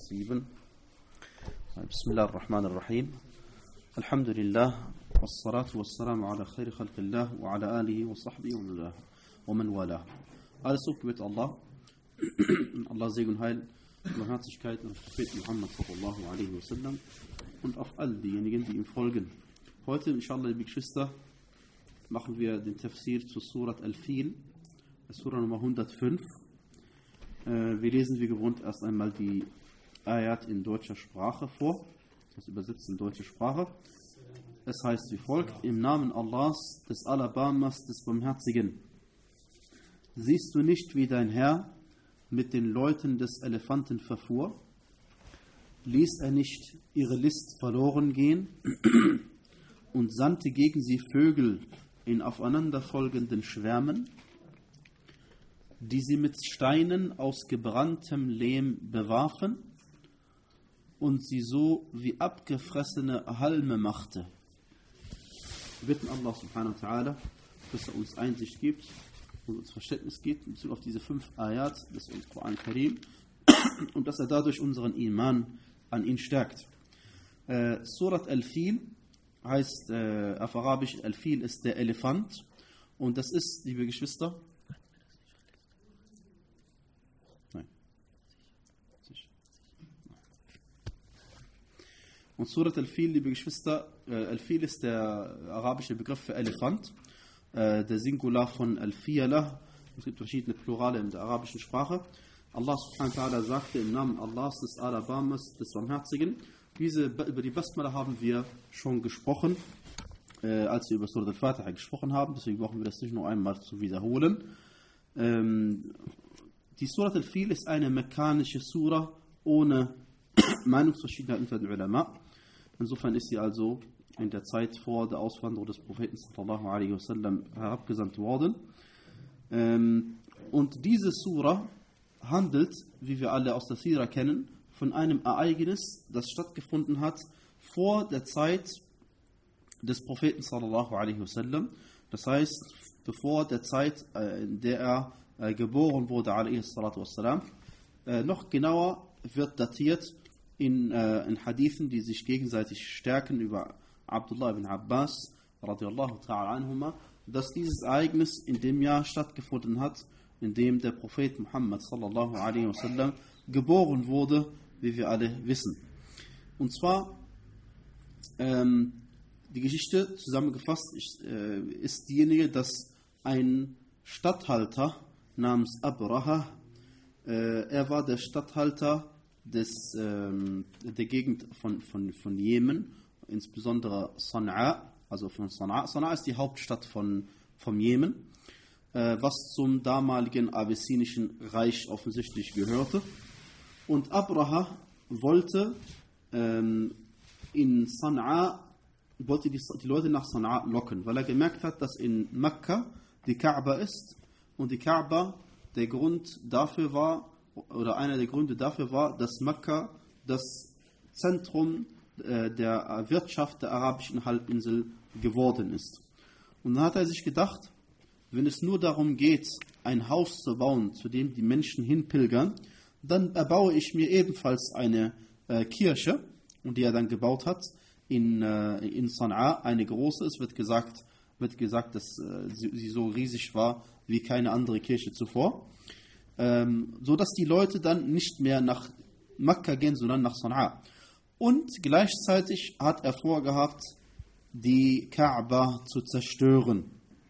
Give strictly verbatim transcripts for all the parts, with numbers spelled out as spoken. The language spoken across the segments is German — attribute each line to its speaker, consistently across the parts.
Speaker 1: sieben. Bismillah ar-Rahman ar-Rahim. Alhamdulillah. Wassalatu wassalamu ala khairi khalqillah wa ala alihi wa sahbihi wa man wala. Alles Lob gebührt Allah. Allah Segen und Heil, Barmherzigkeit und Prophet Muhammad sallallahu alaihi wasallam und auf all diejenigen, die ihm folgen. Heute, inshallah, liebe Geschwister, machen wir den Tafsir zu Surat Al-Fil, Surah Nummer hundertfünf. Wir lesen wie gewohnt erst einmal die Ayat in deutscher Sprache vor, das übersetzt in deutsche Sprache. Es heißt wie folgt: Im Namen Allahs, des Alabamas, des Barmherzigen. Siehst du nicht, wie dein Herr mit den Leuten des Elefanten verfuhr? Ließ er nicht ihre List verloren gehen und sandte gegen sie Vögel in aufeinanderfolgenden Schwärmen, die sie mit Steinen aus gebranntem Lehm bewarfen und sie so wie abgefressene Halme machte. Wir bitten Allah subhanahu wa ta'ala, dass er uns Einsicht gibt und uns Verständnis gibt in Bezug auf diese fünf Ayat des Koran Karim und dass er dadurch unseren Iman an ihn stärkt. Äh, Surat Al-Fil heißt äh, auf Arabisch, Al-Fil ist der Elefant und das ist, liebe Geschwister, Und Surat Al-Fil, liebe Geschwister, äh, Al-Fil ist der arabische Begriff für Elefant, äh, der Singular von Al-Fiyala. Es gibt verschiedene Plurale in der arabischen Sprache. Allah subhanahu wa ta'ala sagte im Namen Allahs, des Alabamas, des Barmherzigen. Diese, über die Basmala haben wir schon gesprochen, äh, als wir über Surat Al-Fatiha gesprochen haben. Deswegen brauchen wir das nicht nur einmal zu wiederholen. Ähm, die Surat Al-Fil ist eine mekkanische Sura ohne Meinungsverschiedenheit unter den Ulama. Insofern ist sie also in der Zeit vor der Auswanderung des Propheten sallallahu alaihi wasallam herabgesandt worden. Und diese Sura handelt, wie wir alle aus der Sira kennen, von einem Ereignis, das stattgefunden hat vor der Zeit des Propheten sallallahu alaihi wasallam. Das heißt, bevor der Zeit, in der er geboren wurde, alaihi salatu wassalam. Noch genauer wird datiert in, äh, in Hadithen, die sich gegenseitig stärken, über Abdullah ibn Abbas radiallahu ta'ala anhuma, dass dieses Ereignis in dem Jahr stattgefunden hat, in dem der Prophet Muhammad sallallahu alaihi wasallam geboren wurde, wie wir alle wissen. Und zwar ähm, die Geschichte zusammengefasst ist, äh, ist diejenige, dass ein Statthalter namens Abraha, äh, er war der Statthalter Des, ähm, der Gegend von, von, von Jemen, insbesondere Sana'a, also von Sana'a. Sana'a ist die Hauptstadt von, vom Jemen, äh, was zum damaligen abessinischen Reich offensichtlich gehörte. Und Abraha wollte ähm, in Sana'a, wollte die, die Leute nach Sana'a locken, weil er gemerkt hat, dass in Mekka die Kaaba ist und die Kaaba der Grund dafür war, oder einer der Gründe dafür war, dass Mekka das Zentrum äh, der Wirtschaft der arabischen Halbinsel geworden ist. Und dann hat er sich gedacht, wenn es nur darum geht, ein Haus zu bauen, zu dem die Menschen hinpilgern, dann erbaue ich mir ebenfalls eine äh, Kirche, und die er dann gebaut hat, in, äh, in Sana'a, eine große. Es wird gesagt, wird gesagt dass äh, sie, sie so riesig war wie keine andere Kirche zuvor. Ähm, so dass die Leute dann nicht mehr nach Mekka gehen, sondern nach Sana'a. Und gleichzeitig hat er vorgehabt, die Kaaba zu zerstören.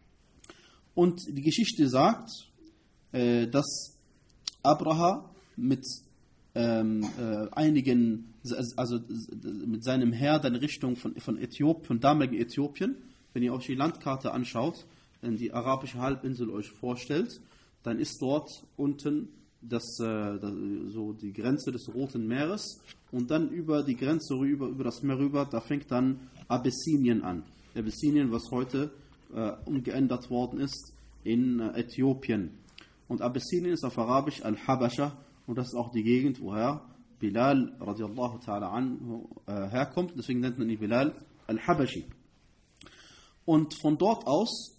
Speaker 1: Und die Geschichte sagt, äh, dass Abraha mit ähm, äh, einigen, also mit seinem Heer in Richtung von, von Äthiopien, von damaligen Äthiopien, wenn ihr euch die Landkarte anschaut, wenn die arabische Halbinsel euch vorstellt, dann ist dort unten das, äh, das, so die Grenze des Roten Meeres und dann über die Grenze rüber, über das Meer rüber, da fängt dann Abessinien an. Abessinien, was heute äh, umgeändert worden ist in äh, Äthiopien. Und Abessinien ist auf Arabisch Al-Habasha und das ist auch die Gegend, woher Bilal radiallahu ta'ala anhu äh, herkommt. Deswegen nennt man ihn Bilal Al-Habashi. Und von dort aus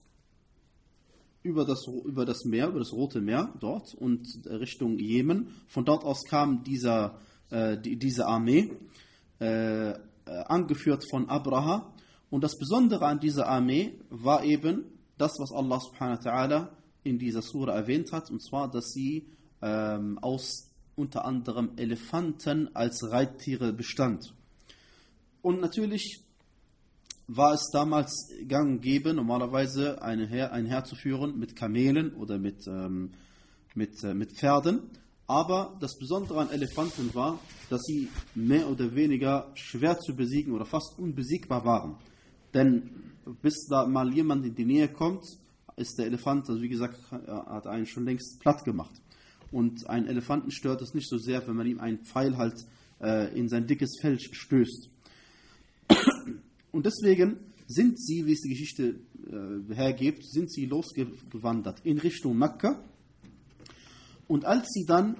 Speaker 1: über das, über das Meer, über das Rote Meer dort und Richtung Jemen. Von dort aus kam dieser, äh, die, diese Armee, äh, angeführt von Abraha. Und das Besondere an dieser Armee war eben das, was Allah subhanahu wa ta'ala in dieser Sura erwähnt hat, und zwar, dass sie ähm, aus unter anderem Elefanten als Reittiere bestand. Und natürlich war es damals gang und gäbe, normalerweise eine Heer, ein Heer zu führen mit Kamelen oder mit, ähm, mit, äh, mit Pferden. Aber das Besondere an Elefanten war, dass sie mehr oder weniger schwer zu besiegen oder fast unbesiegbar waren. Denn bis da mal jemand in die Nähe kommt, ist der Elefant, also wie gesagt, hat einen schon längst platt gemacht. Und einen Elefanten stört es nicht so sehr, wenn man ihm einen Pfeil halt äh, in sein dickes Fell stößt. Und deswegen sind sie, wie es die Geschichte äh, hergibt, sind sie losgewandert in Richtung Mekka. Und als sie dann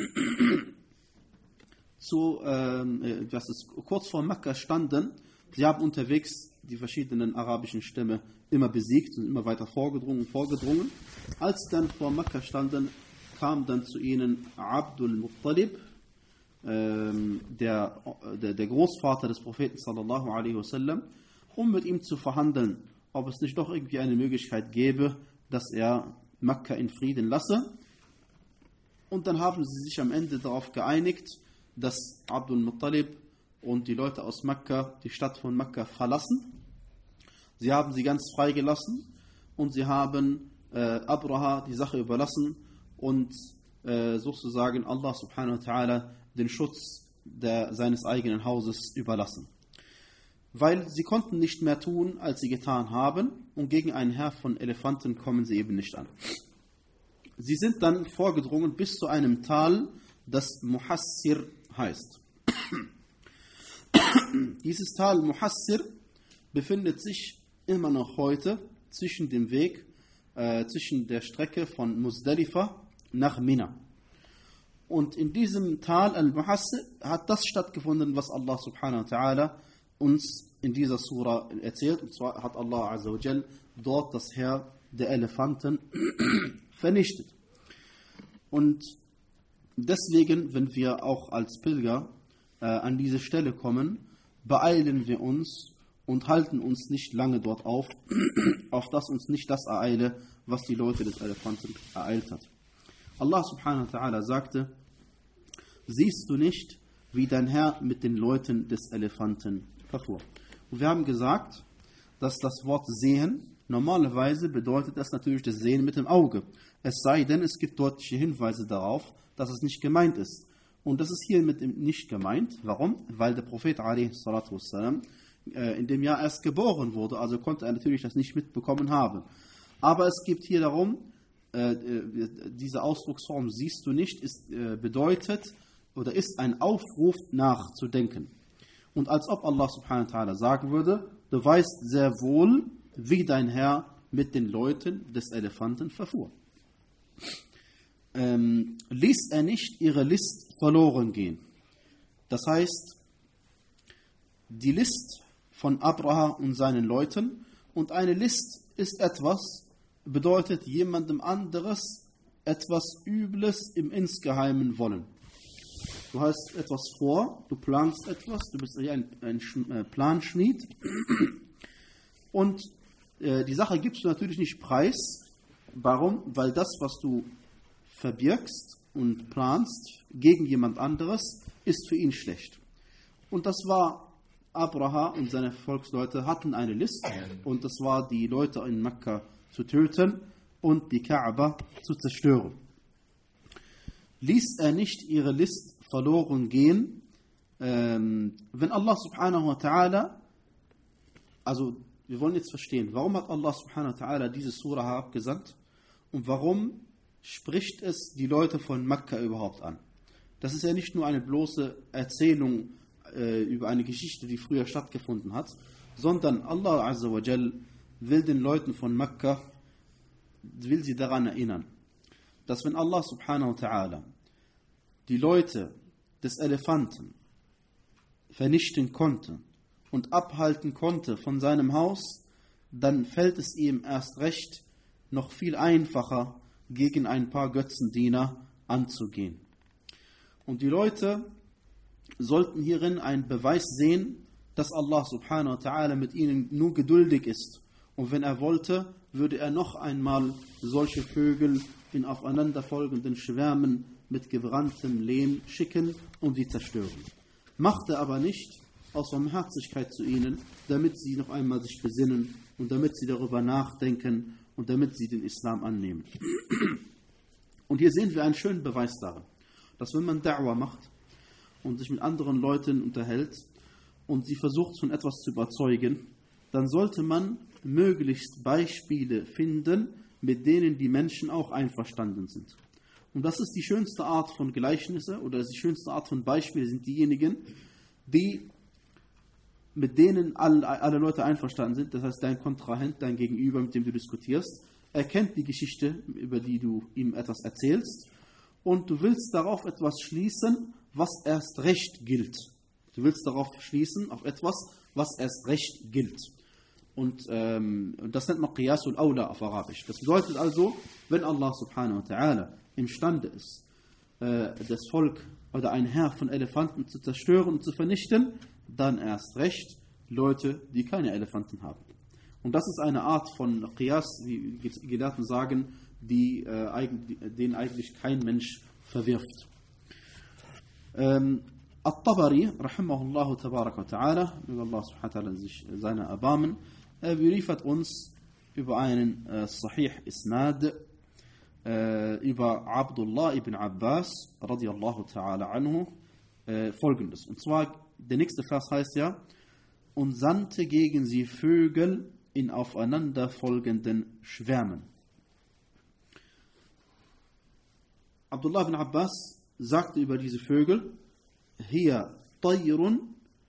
Speaker 1: zu, äh, das ist, kurz vor Mekka standen, sie haben unterwegs die verschiedenen arabischen Stämme immer besiegt und immer weiter vorgedrungen, vorgedrungen. Als sie dann vor Mekka standen, kam dann zu ihnen Abdul Muttalib, ähm, der, der, der Großvater des Propheten sallallahu alaihi wasallam, um mit ihm zu verhandeln, ob es nicht doch irgendwie eine Möglichkeit gäbe, dass er Mekka in Frieden lasse. Und dann haben sie sich am Ende darauf geeinigt, dass Abdul Muttalib und die Leute aus Mekka die Stadt von Mekka verlassen. Sie haben sie ganz freigelassen und sie haben äh, Abraha die Sache überlassen und äh, sozusagen Allah subhanahu wa ta'ala den Schutz der, seines eigenen Hauses überlassen. Weil sie konnten nicht mehr tun, als sie getan haben, und gegen einen Heer von Elefanten kommen sie eben nicht an. Sie sind dann vorgedrungen bis zu einem Tal, das Muhassir heißt. Dieses Tal Muhassir befindet sich immer noch heute zwischen dem Weg, äh, zwischen der Strecke von Muzdalifa nach Mina. Und in diesem Tal Al-Muhassir hat das stattgefunden, was Allah subhanahu wa ta'ala uns in dieser Sura erzählt. Und zwar hat Allah azza wa jal dort das Heer der Elefanten vernichtet. Und deswegen, wenn wir auch als Pilger äh, an diese Stelle kommen, beeilen wir uns und halten uns nicht lange dort auf, auf dass uns nicht das ereile, was die Leute des Elefanten ereilt hat. Allah subhanahu wa ta'ala sagte: Siehst du nicht, wie dein Herr mit den Leuten des Elefanten verfuhr? Und wir haben gesagt, dass das Wort sehen, normalerweise bedeutet das natürlich das Sehen mit dem Auge. Es sei denn, es gibt deutliche Hinweise darauf, dass es nicht gemeint ist. Und das ist hier mit dem nicht gemeint. Warum? Weil der Prophet a.s. äh, in dem Jahr erst geboren wurde, also konnte er natürlich das nicht mitbekommen haben. Aber es geht hier darum, äh, diese Ausdrucksform siehst du nicht, ist, äh, bedeutet oder ist ein Aufruf nachzudenken. Und als ob Allah subhanahu wa ta'ala sagen würde, du weißt sehr wohl, wie dein Herr mit den Leuten des Elefanten verfuhr. Ähm, ließ er nicht ihre List verloren gehen. Das heißt, die List von Abraha und seinen Leuten, und eine List ist etwas, bedeutet jemandem anderes etwas Übles im Insgeheimen wollen. Du hast etwas vor, du planst etwas, du bist ein, ein Planschmied und äh, die Sache gibst du natürlich nicht preis. Warum? Weil das, was du verbirgst und planst gegen jemand anderes, ist für ihn schlecht. Und das war Abraha und seine Volksleute hatten eine List, und das war, die Leute in Mekka zu töten und die Kaaba zu zerstören. Ließ er nicht ihre List verloren gehen, ähm, wenn Allah subhanahu wa ta'ala, also wir wollen jetzt verstehen, warum hat Allah subhanahu wa ta'ala diese Surah herabgesandt und warum spricht es die Leute von Mekka überhaupt an? Das ist ja nicht nur eine bloße Erzählung äh, über eine Geschichte, die früher stattgefunden hat, sondern Allah azza wa jal will den Leuten von Mekka, will sie daran erinnern, dass wenn Allah subhanahu wa ta'ala die Leute des Elefanten vernichten konnte und abhalten konnte von seinem Haus, dann fällt es ihm erst recht noch viel einfacher, gegen ein paar Götzendiener anzugehen. Und die Leute sollten hierin einen Beweis sehen, dass Allah subhanahu wa ta'ala mit ihnen nur geduldig ist. Und wenn er wollte, würde er noch einmal solche Vögel in aufeinanderfolgenden Schwärmen mit gebranntem Lehm schicken und sie zerstören. Machte aber nicht aus Barmherzigkeit zu ihnen, damit sie noch einmal sich besinnen und damit sie darüber nachdenken und damit sie den Islam annehmen. Und hier sehen wir einen schönen Beweis darin, dass wenn man Da'wah macht und sich mit anderen Leuten unterhält und sie versucht von etwas zu überzeugen, dann sollte man möglichst Beispiele finden, mit denen die Menschen auch einverstanden sind. Und das ist die schönste Art von Gleichnisse oder die schönste Art von Beispiele sind diejenigen, die mit denen alle, alle Leute einverstanden sind. Das heißt, dein Kontrahent, dein Gegenüber, mit dem du diskutierst, er kennt die Geschichte, über die du ihm etwas erzählst und du willst darauf etwas schließen, was erst recht gilt. Du willst darauf schließen, auf etwas, was erst recht gilt. Und ähm, das nennt man Qiyasul Awla auf Arabisch. Das bedeutet also, wenn Allah subhanahu wa ta'ala imstande ist, äh, das Volk oder ein Heer von Elefanten zu zerstören und zu vernichten, dann erst recht Leute, die keine Elefanten haben. Und das ist eine Art von Qiyas, wie Gelehrten sagen, die, äh, eigentlich, den eigentlich kein Mensch verwirft. Ähm, At-Tabari, rahimahullahu tabarak wa ta'ala, möge Allah subhanahu wa ta'ala sich seine erbarmen, er beliefert uns über einen äh, Sahih Isnad, äh, über Abdullah ibn Abbas, radiyallahu ta'ala anhu, äh, folgendes. Und zwar, der nächste Vers heißt ja, und sandte gegen sie Vögel in aufeinanderfolgenden Schwärmen. Abdullah ibn Abbas sagte über diese Vögel, hier Tayrun,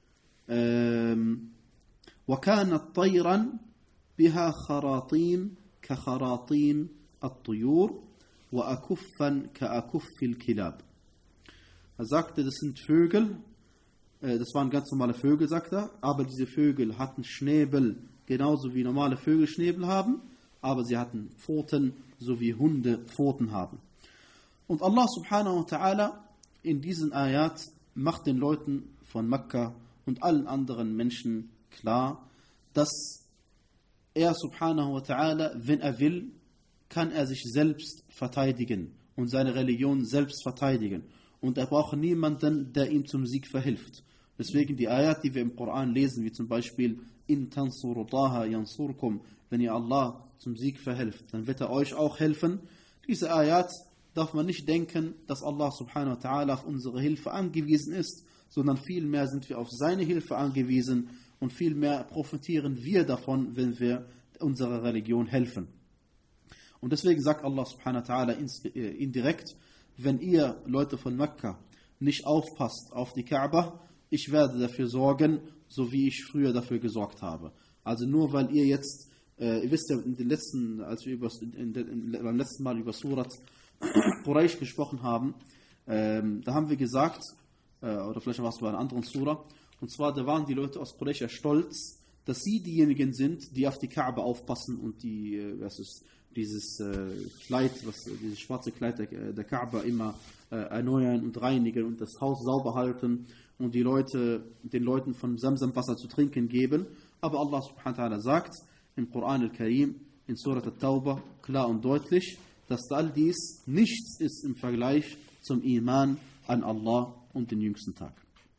Speaker 1: ähm, وكانت طيرا بها خراطيم كخراطيم الطيور وأكفا كأكف الكلاب. Er sagte, das sind Vögel, äh, das waren ganz normale Vögel, sagt er, aber diese Vögel hatten Schnäbel, genauso wie normale Vögel Schnäbel haben, aber sie hatten Pfoten, so wie Hunde Pfoten haben. Und Allah subhanahu wa ta'ala in diesen Ayat macht den Leuten von Mekka und allen anderen Menschen klar, dass er subhanahu wa ta'ala, wenn er will, kann er sich selbst verteidigen und seine Religion selbst verteidigen. Und er braucht niemanden, der ihm zum Sieg verhilft. Deswegen die Ayat, die wir im Koran lesen, wie zum Beispiel In tansurullaha yansurkum, wenn ihr Allah zum Sieg verhilft, dann wird er euch auch helfen. Diese Ayat darf man nicht denken, dass Allah subhanahu wa ta'ala auf unsere Hilfe angewiesen ist, sondern vielmehr sind wir auf seine Hilfe angewiesen und vielmehr profitieren wir davon, wenn wir unserer Religion helfen. Und deswegen sagt Allah subhanahu wa ta'ala indirekt, wenn ihr Leute von Mekka nicht aufpasst auf die Kaaba, ich werde dafür sorgen, so wie ich früher dafür gesorgt habe. Also nur weil ihr jetzt, äh, ihr wisst ja, in den letzten, als wir über, in, in, in, beim letzten Mal über Surat Quraysh gesprochen haben, ähm, da haben wir gesagt, äh, oder vielleicht war es bei einer anderen Surah, und zwar, da waren die Leute aus Quraysh stolz, dass sie diejenigen sind, die auf die Kaaba aufpassen und die, äh, was ist, dieses äh, Kleid, was, dieses schwarze Kleid der, der Kaaba immer äh, erneuern und reinigen und das Haus sauber halten und die Leute, den Leuten von Zamzam Wasser zu trinken geben. Aber Allah subhanahu wa ta'ala sagt im Koran al-Karim, in Surat al-Tawbah, klar und deutlich, dass all dies nichts ist im Vergleich zum Iman an Allah und den jüngsten Tag.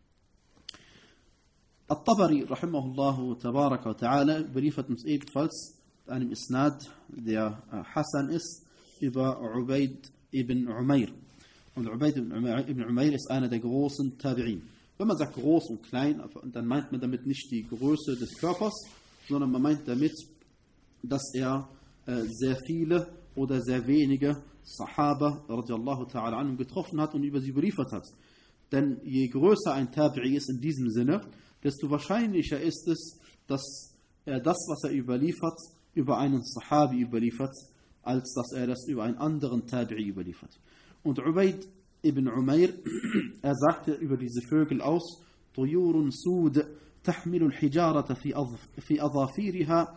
Speaker 1: At-Tabari, rahimahullahu tabaraka wa ta'ala, beliefert uns ebenfalls einem Isnad, der Hassan ist, über Ubayd ibn Umayr. Und Ubayd ibn Umayr ist einer der großen Tabi'in. Wenn man sagt groß und klein, dann meint man damit nicht die Größe des Körpers, sondern man meint damit, dass er äh, sehr viele oder sehr wenige Sahaba radiallahu ta'ala anhum getroffen hat und über sie beliefert hat. Denn je größer ein Tabi'i ist in diesem Sinne, desto wahrscheinlicher ist es, dass er das, was er überliefert, über einen Sahabi überliefert, als dass er das über einen anderen Tabi'i überliefert. Und Ubayd ibn Umayr, er sagte über diese Vögel aus, طيور سود تحمل الحجارة في في أظافيرها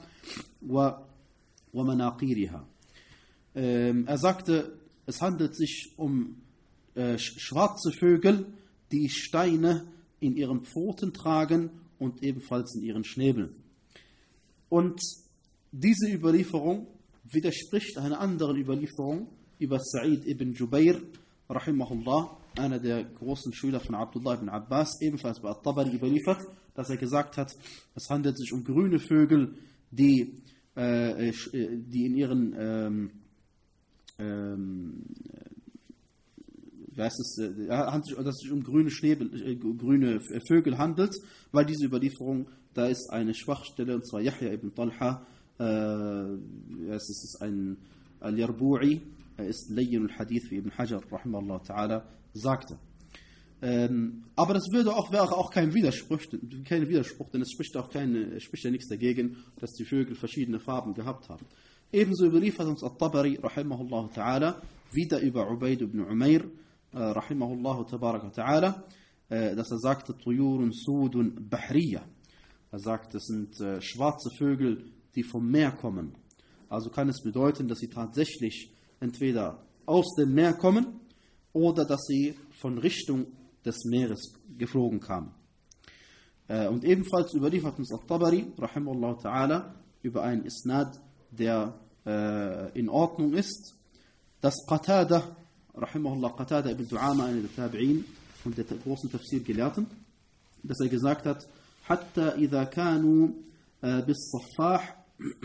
Speaker 1: ومناقيرها. Er sagte, es handelt sich um äh, schwarze Vögel, die Steine in ihren Pfoten tragen und ebenfalls in ihren Schnäbeln. Und diese Überlieferung widerspricht einer anderen Überlieferung über Sa'id ibn Jubair, rahimahullah, einer der großen Schüler von Abdullah ibn Abbas, ebenfalls bei At-Tabari überliefert, dass er gesagt hat, es handelt sich um grüne Vögel, die, äh, die in ihren ähm, ähm, wie heißt es, äh, handelt, dass es sich um grüne, Schnäbel, äh, grüne Vögel handelt, weil diese Überlieferung, da ist eine Schwachstelle, und zwar Yahya ibn Talha, äh, es ist ein Al-Yarbu'i, er ist Layyin al-Hadith, wie Ibn Hajar, rahimahullah ta'ala, sagte. Ähm, aber das würde auch, wäre auch kein Widerspruch, kein Widerspruch, denn es spricht auch keine, spricht ja nichts dagegen, dass die Vögel verschiedene Farben gehabt haben. Ebenso überliefert uns At-Tabari, rahimahullah ta'ala, wieder über Ubayd ibn Umayr, äh, rahimahullah ta'ala, äh, dass er sagte, Tuyurun Sudun Bahriya. Er sagt, das sind äh, schwarze Vögel, die vom Meer kommen. Also kann es bedeuten, dass sie tatsächlich entweder aus dem Meer kommen oder dass sie von Richtung des Meeres geflogen kamen. Äh, und ebenfalls überliefert uns At-Tabari, rahimahullah ta'ala, über einen Isnad, der äh, in Ordnung ist, dass Qatada, rahimahullah, Qatada ibn Du'ama, einer der Tabi'in und der großen Tafsir-Gelehrten, dass er gesagt hat, حتى إذا كانوا بالصفاح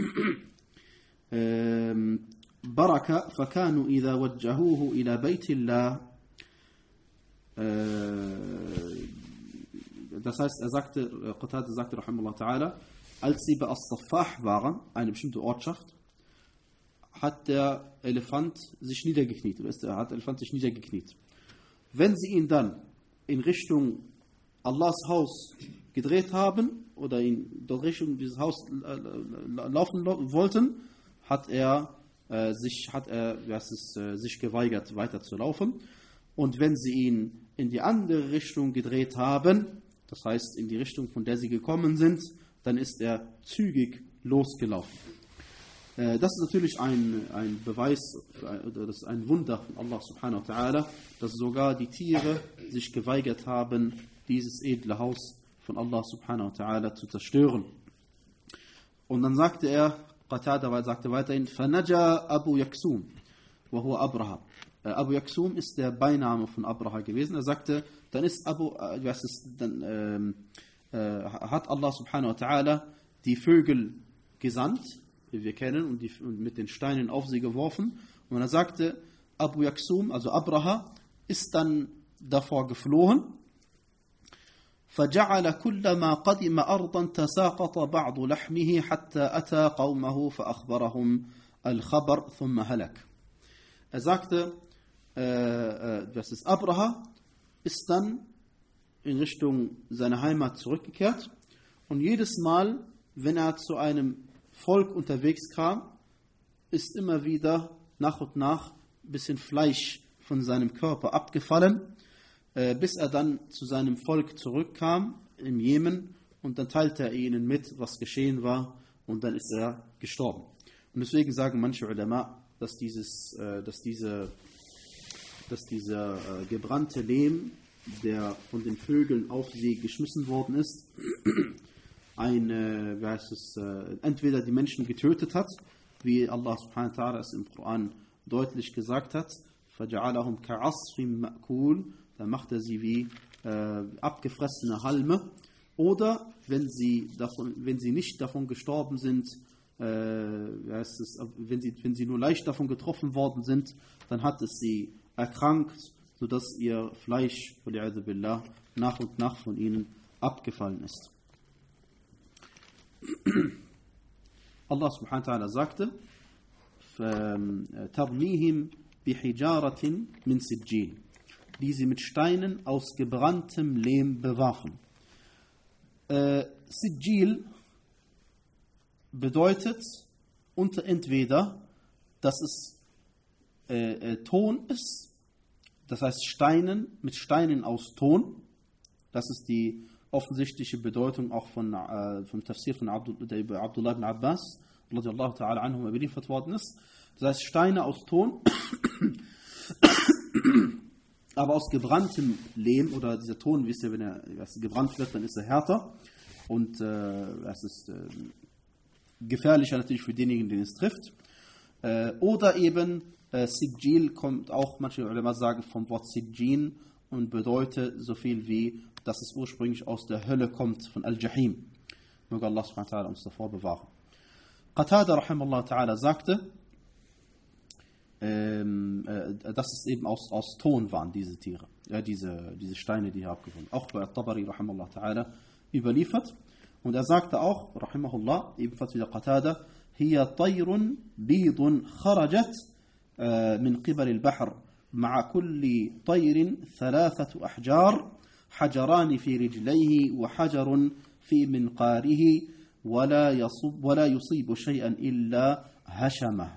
Speaker 1: بركة فكانوا إذا وجهوه إلى بيت الله. Das heißt, er sagte, Qatada sagte, rahimahullah ta'ala, als sie bei As-Saffah waren, eine bestimmte Ortschaft, hat der Elefant sich niedergekniet, oder ist der, hat der Elefant sich niedergekniet. Wenn sie ihn dann in Richtung Allahs Haus gedreht haben oder in dort Richtung dieses Haus laufen wollten, hat er äh, sich hat er was ist, äh, sich geweigert weiter zu laufen. Und wenn sie ihn in die andere Richtung gedreht haben, das heißt in die Richtung, von der sie gekommen sind, dann ist er zügig losgelaufen. Äh, das ist natürlich ein, ein Beweis, oder das ist ein Wunder von Allah subhanahu wa ta'ala, dass sogar die Tiere sich geweigert haben, dieses edle Haus von Allah subhanahu wa ta'ala zu zerstören. Und dann sagte er, Qatada sagte weiterhin, فَنَجَى أَبُو يَكْسُومْ وَهُوَ أَبْرَهَ. Abu Yaksum ist der Beiname von Abraha gewesen. Er sagte, dann ist Abu, äh, was ist, dann ähm, äh, hat Allah subhanahu wa ta'ala die Vögel gesandt, wie wir kennen, und, die, und mit den Steinen auf sie geworfen. Und er sagte, Abu Yaksum, also Abraha, ist dann davor geflohen. فجعل كلما قدم أرضا تساقط بعض لحمه حتى أتى قومه فأخبرهم الخبر ثم هلك. Er sagte, äh, das ist Abraha, ist dann in Richtung seiner Heimat zurückgekehrt und jedes Mal, wenn er zu einem Volk unterwegs kam, ist immer wieder nach und nach ein bisschen Fleisch von seinem Körper abgefallen, äh, bis er dann zu seinem Volk zurückkam im Jemen und dann teilte er ihnen mit, was geschehen war und dann ist er gestorben. Und deswegen sagen manche Ulama, dass dieses, äh, dass diese, dass dieser äh, gebrannte Lehm, der von den Vögeln auf sie geschmissen worden ist, eine, wie heißt es, äh, entweder die Menschen getötet hat, wie Allah subhanahu wa ta'ala es im Koran deutlich gesagt hat, فَجَعَلَهُمْ كَعَصْفٍ مَأْكُولٍ, dann macht er sie wie äh, abgefressene Halme, oder wenn sie, davon, wenn sie nicht davon gestorben sind, äh, wie heißt es, wenn sie, wenn sie nur leicht davon getroffen worden sind, dann hat es sie erkrankt, sodass ihr Fleisch billah, nach und nach von ihnen abgefallen ist. Allah subhanahu wa ta'ala sagte, تَرْمِيهِمْ بِحِجَارَةٍ مِنْ سِجِّيلٍ, die sie mit Steinen aus gebranntem Lehm bewarfen. Äh, Sijil bedeutet unter entweder, dass es äh, äh, Ton ist, das heißt Steinen mit Steinen aus Ton. Das ist die offensichtliche Bedeutung auch von äh, vom Tafsir von Abdul, der über Abdullah ibn Abbas radiyallahu ta'ala anhum überliefert worden ist. Das heißt Steine aus Ton. aber aus gebranntem Lehm, oder dieser Ton, wisst ihr, wenn er gebrannt wird, dann ist er härter und äh, es ist äh, gefährlicher natürlich für denjenigen, den es trifft. Äh, oder eben äh, Sijil kommt auch, manche Ulama sagen, vom Wort Sijin und bedeutet so viel wie, dass es ursprünglich aus der Hölle kommt, von Al-Jahim. Möge Allah subhanahu wa ta'ala uns davor bewahren. Qatada rahimahullah ta'ala sagte, ähm, äh, dass es eben aus, aus Ton waren, diese Tiere, ja, diese, diese Steine, die hier abgefunden. Auch bei At-Tabari rahimahullah ta'ala überliefert. Und er sagte auch, rahimahullah, ebenfalls wieder Qatada, hiya tayrun bidun kharajat min qibal al-bahr ma'a kulli tayrin thalathatu ahjar hajarani fi rijlayhi wa hajarun في منقاره ولا يصب ولا يصيب شيئا إلا هشمه.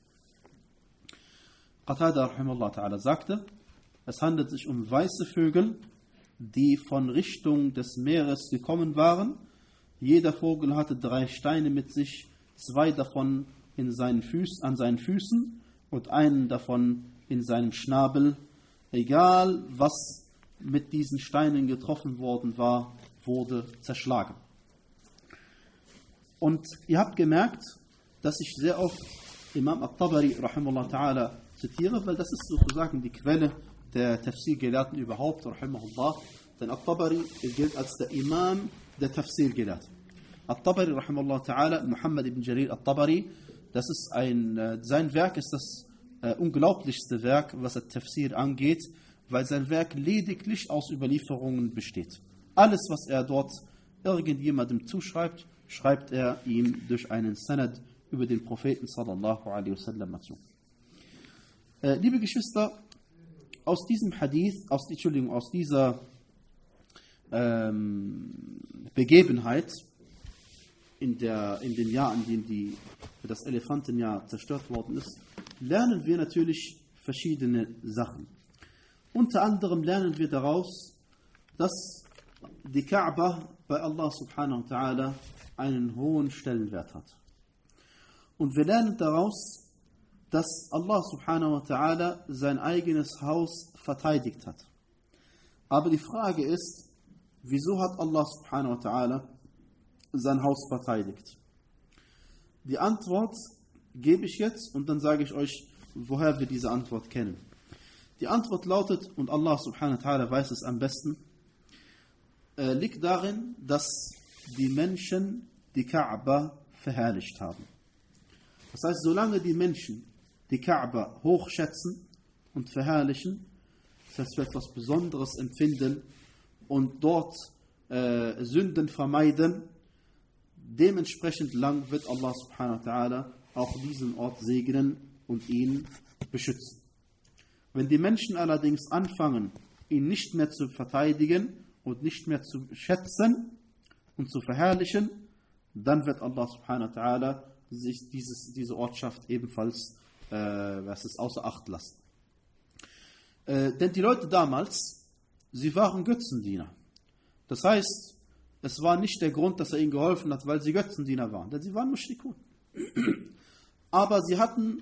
Speaker 1: Qatada rahimahullah ta'ala sagte, es handelt sich um weiße Vögel, die von Richtung des Meeres gekommen waren. Jeder Vogel hatte drei Steine mit sich, zwei davon in seinen Füß, an seinen Füßen und einen davon in seinem Schnabel. Egal, was mit diesen Steinen getroffen worden war, wurde zerschlagen. Und ihr habt gemerkt, dass ich sehr oft Imam At-Tabari rahimahullah ta'ala zitiere, weil das ist sozusagen die Quelle der Tafsir-Gelehrten überhaupt, rahimahullah. Denn At-Tabari gilt als der Imam der Tafsir-Gelehrten. At-Tabari rahimahullah ta'ala, Muhammad ibn Jarir At-Tabari, das ist ein, sein Werk ist das äh, unglaublichste Werk, was das Tafsir angeht, weil sein Werk lediglich aus Überlieferungen besteht. Alles, was er dort irgendjemandem zuschreibt, schreibt er ihm durch einen Sanad über den Propheten sallallahu alaihi wasallam zu. Äh, liebe Geschwister, aus diesem Hadith, aus, Entschuldigung, aus dieser ähm, Begebenheit in, der, in dem Jahr, in dem die, das Elefantenjahr zerstört worden ist, lernen wir natürlich verschiedene Sachen. Unter anderem lernen wir daraus, dass die Kaaba bei Allah subhanahu wa ta'ala einen hohen Stellenwert hat. Und wir lernen daraus, dass Allah subhanahu wa ta'ala sein eigenes Haus verteidigt hat. Aber die Frage ist, wieso hat Allah subhanahu wa ta'ala sein Haus verteidigt? Die Antwort gebe ich jetzt und dann sage ich euch, woher wir diese Antwort kennen. Die Antwort lautet, und Allah subhanahu wa ta'ala weiß es am besten, äh, liegt darin, dass die Menschen die Kaaba verherrlicht haben. Das heißt, solange die Menschen die Kaaba hochschätzen und verherrlichen, das heißt, für etwas Besonderes empfinden und dort äh, Sünden vermeiden, dementsprechend lang wird Allah subhanahu wa ta'ala auch diesen Ort segnen und ihn beschützen. Wenn die Menschen allerdings anfangen, ihn nicht mehr zu verteidigen und nicht mehr zu schätzen und zu verherrlichen, dann wird Allah subhanahu wa ta'ala sich dieses, diese Ortschaft ebenfalls äh, was ist, außer Acht lassen. Äh, denn die Leute damals, sie waren Götzendiener. Das heißt, es war nicht der Grund, dass er ihnen geholfen hat, weil sie Götzendiener waren, denn sie waren Mushrikun. Aber sie hatten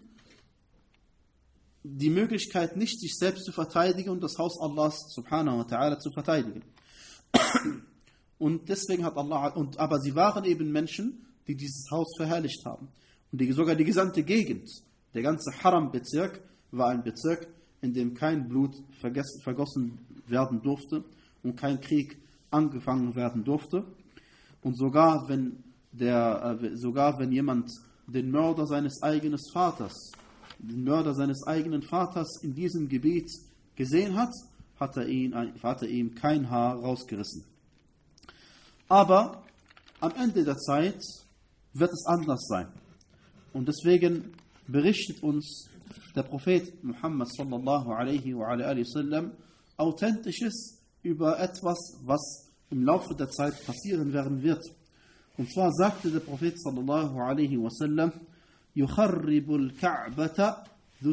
Speaker 1: die Möglichkeit nicht, sich selbst zu verteidigen und das Haus Allahs subhanahu wa ta'ala zu verteidigen. Und deswegen hat Allah, und, aber sie waren eben Menschen, die dieses Haus verherrlicht haben. Und die, sogar die gesamte Gegend, der ganze Haram-Bezirk, war ein Bezirk, in dem kein Blut vergessen, vergossen werden durfte und kein Krieg angefangen werden durfte. Und sogar wenn, der, äh, sogar wenn jemand den Mörder seines eigenen Vaters, den Mörder seines eigenen Vaters in diesem Gebiet gesehen hat, hat er, ihn, hat er ihm kein Haar rausgerissen. Aber am Ende der Zeit wird es anders sein. Und deswegen berichtet uns der Prophet Muhammad sallallahu alaihi wa alihi sallam Authentisches über etwas, was im Laufe der Zeit passieren werden wird. Und zwar sagte der Prophet sallallahu alaihi wa sallam, يخرب الكعبة ذو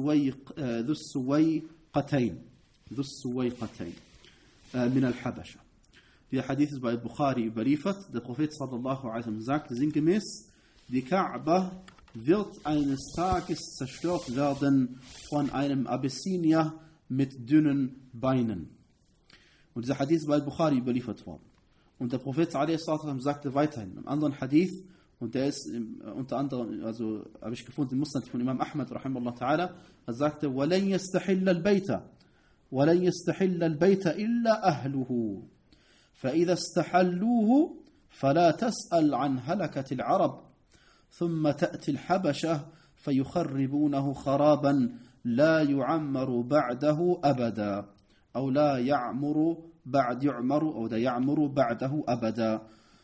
Speaker 1: السويقتين ذو السويقتين من الحبشة. Der Hadith ist bei Bukhari überliefert. Der Prophet sallallahu alaihi wa sallam sagte sinngemäß, die Kaaba wird eines Tages zerstört werden von einem Abyssinier, mit dünnen Beinen. Und dieser Hadith ist bei Bukhari überliefert worden. Und der Prophet ﷺ sagte weiterhin, im anderen Hadith, und der ist im, unter anderem, also habe ich gefunden, im Musnad von Imam Ahmad, rahimahullah ta'ala, er sagte, وَلَنْ يَسْتَحِلَّ الْبَيْتَ وَلَنْ يَسْتَحِلَّ الْبَيْتَ إِلَّا أَهْلُهُ فَإِذَا اسْتَحَلُّوهُ فَلَا تَسْأَلْ عَنْ هَلَكَةِ الْعَرَبِ ثُمَّ تَأْتِي الْحَبَشَةِ فَيُخَرِّبُونَهُ خَرَابًا لَا يُعَمَّرُ بَعْدَهُ أَبَدًا أو لا يعمر بعد يعمر أو لا يعمر بعده أبدا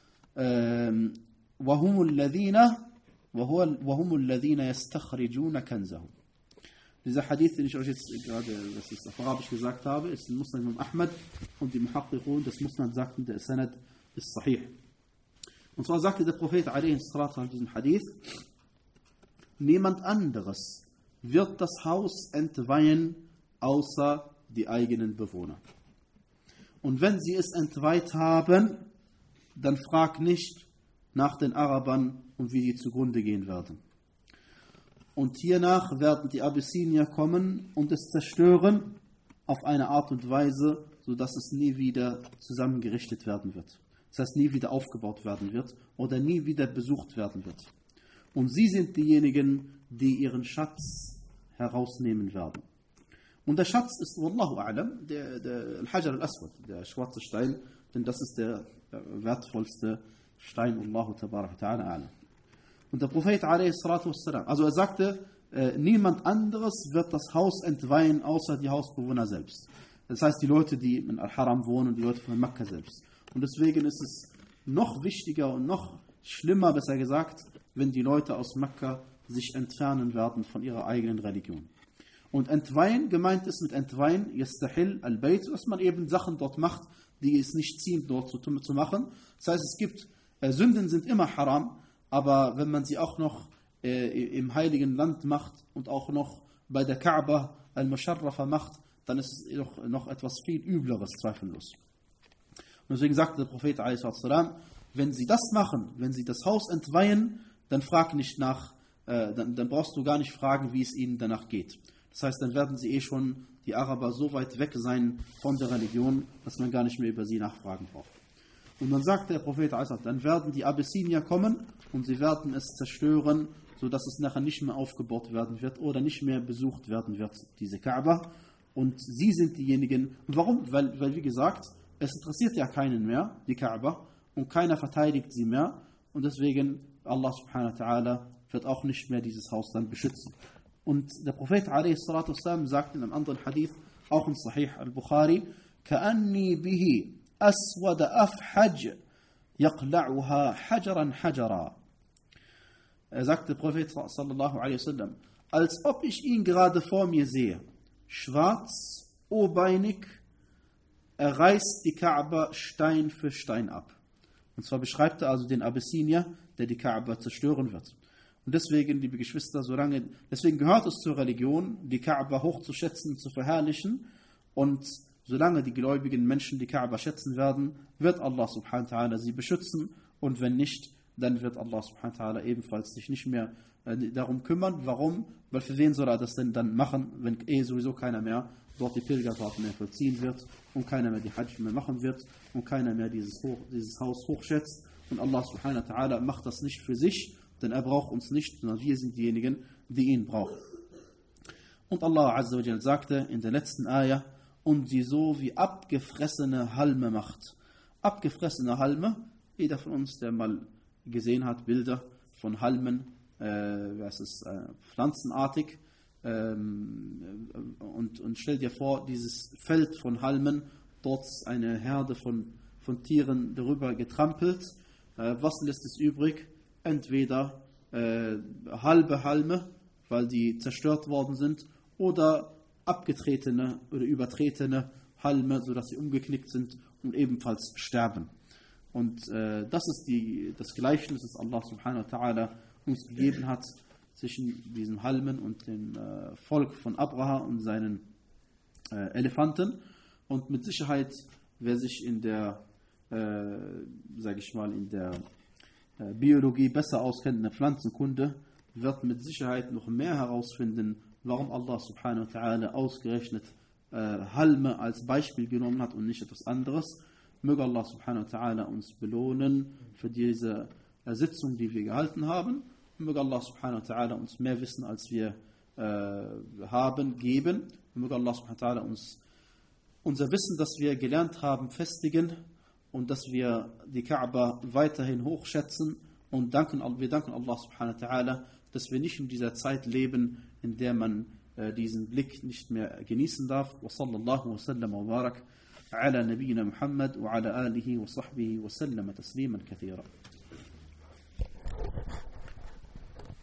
Speaker 1: وهم الذين وهو وهم الذين يستخرجون كنزهم. Dieser Hadith, den ich euch jetzt gerade, was ich auf Arabisch gesagt habe, ist in Musnad Imam Ahmad und die Muhaqqiqun des Musnad sagten, der Sanad ist sahih. Und zwar sagte der Prophet alaihi salatu in diesem Hadith, niemand anderes wird das Haus entweihen, außer die eigenen Bewohner. Und wenn sie es entweiht haben, dann frag nicht nach den Arabern und wie die zugrunde gehen werden. Und hiernach werden die Abyssinier kommen und es zerstören auf eine Art und Weise, sodass es nie wieder zusammengerichtet werden wird. Das heißt, nie wieder aufgebaut werden wird oder nie wieder besucht werden wird. Und sie sind diejenigen, die ihren Schatz herausnehmen werden. Und der Schatz ist, Wallahu a'lam, der, der Al-Hajar al-Aswad, der schwarze Stein, denn das ist der wertvollste Stein, Allahu tabarak ta'ala a'lam. Und der Prophet alaihi salatu wassalam, also er sagte, äh, niemand anderes wird das Haus entweihen, außer die Hausbewohner selbst. Das heißt, die Leute, die in Al-Haram wohnen, die Leute von Mekka selbst. Und deswegen ist es noch wichtiger und noch schlimmer, besser gesagt, wenn die Leute aus Mekka sich entfernen werden von ihrer eigenen Religion. Und entweihen, gemeint ist mit entweihen, yastahil al-bayt, dass man eben Sachen dort macht, die es nicht ziehen, dort zu, zu machen. Das heißt, es gibt, äh, Sünden sind immer haram, aber wenn man sie auch noch äh, im heiligen Land macht und auch noch bei der Kaaba al-Musharrafa macht, dann ist es noch, noch etwas viel Übleres, zweifellos. Und deswegen sagte der Prophet ﷺ, wenn sie das machen, wenn sie das Haus entweihen, dann frag nicht nach, äh, dann, dann brauchst du gar nicht fragen, wie es ihnen danach geht. Das heißt, dann werden sie eh schon, die Araber, so weit weg sein von der Religion, dass man gar nicht mehr über sie nachfragen braucht. Und dann sagt der Prophet, dann werden die Abyssinier kommen und sie werden es zerstören, sodass es nachher nicht mehr aufgebaut werden wird oder nicht mehr besucht werden wird, diese Kaaba. Und sie sind diejenigen, und warum? Weil, weil wie gesagt, es interessiert ja keinen mehr, die Kaaba, und keiner verteidigt sie mehr. Und deswegen, Allah subhanahu wa ta'ala wird auch nicht mehr dieses Haus dann beschützen. Und der Prophet ﷺ sagt in einem anderen Hadith, auch in Sahih al-Bukhari, كَأَنِّي بِهِ أَسْوَدَ أَفْحَجْ يَقْلَعُهَا حَجَرًا حَجَرًا. Er sagt der Prophet sallallahu alaihi wasallam, als ob ich ihn gerade vor mir sehe, schwarz, obeinig, er reißt die Kaaba Stein für Stein ab. Und zwar beschreibt er also den Abyssinier, der die Kaaba zerstören wird. Und deswegen, liebe Geschwister, solange, deswegen gehört es zur Religion, die Kaaba hochzuschätzen, zu verherrlichen. Und solange die gläubigen Menschen die Kaaba schätzen werden, wird Allah subhanahu wa ta'ala sie beschützen. Und wenn nicht, dann wird Allah subhanahu wa ta'ala ebenfalls sich nicht mehr äh, darum kümmern. Warum? Weil für wen soll er das denn dann machen, wenn eh sowieso keiner mehr dort die Pilgerfahrten mehr vollziehen wird und keiner mehr die Hajj mehr machen wird und keiner mehr dieses, hoch, dieses Haus hochschätzt. Und Allah subhanahu wa ta'ala macht das nicht für sich, denn er braucht uns nicht, sondern wir sind diejenigen, die ihn brauchen. Und Allah Azza wa Jal sagte in der letzten Ayah, und sie so wie abgefressene Halme macht. Abgefressene Halme, jeder von uns, der mal gesehen hat, Bilder von Halmen, äh, was ist, äh, pflanzenartig, ähm, und, und stell dir vor, dieses Feld von Halmen, dort ist eine Herde von, von Tieren darüber getrampelt. Äh, was lässt es übrig? Entweder äh, halbe Halme, weil die zerstört worden sind, oder abgetretene oder übertretene Halme, sodass sie umgeknickt sind und ebenfalls sterben. Und äh, das ist die, das Gleichnis, das Allah subhanahu wa ta'ala uns gegeben hat zwischen diesen Halmen und dem äh, Volk von Abraha und seinen äh, Elefanten. Und mit Sicherheit, wer sich in der, äh, sage ich mal, in der äh, Biologie besser auskennt, in der Pflanzenkunde, wird mit Sicherheit noch mehr herausfinden, warum Allah subhanahu wa ta'ala ausgerechnet äh, Halme als Beispiel genommen hat und nicht etwas anderes. Möge Allah subhanahu wa ta'ala uns belohnen für diese äh, Sitzung, die wir gehalten haben. Und möge Allah subhanahu wa ta'ala uns mehr Wissen, als wir äh, haben, geben. Und möge Allah subhanahu wa ta'ala uns unser Wissen, das wir gelernt haben, festigen und dass wir die Kaaba weiterhin hochschätzen und danken, wir danken Allah subhanahu wa ta'ala, dass wir nicht in dieser Zeit leben, in der man äh, diesen Blick nicht mehr genießen darf. Wa sallallahu wa sallam wa barak ala nabiyyina Muhammad wa ala alihi wa sahbihi wa sallam tasliman kathira.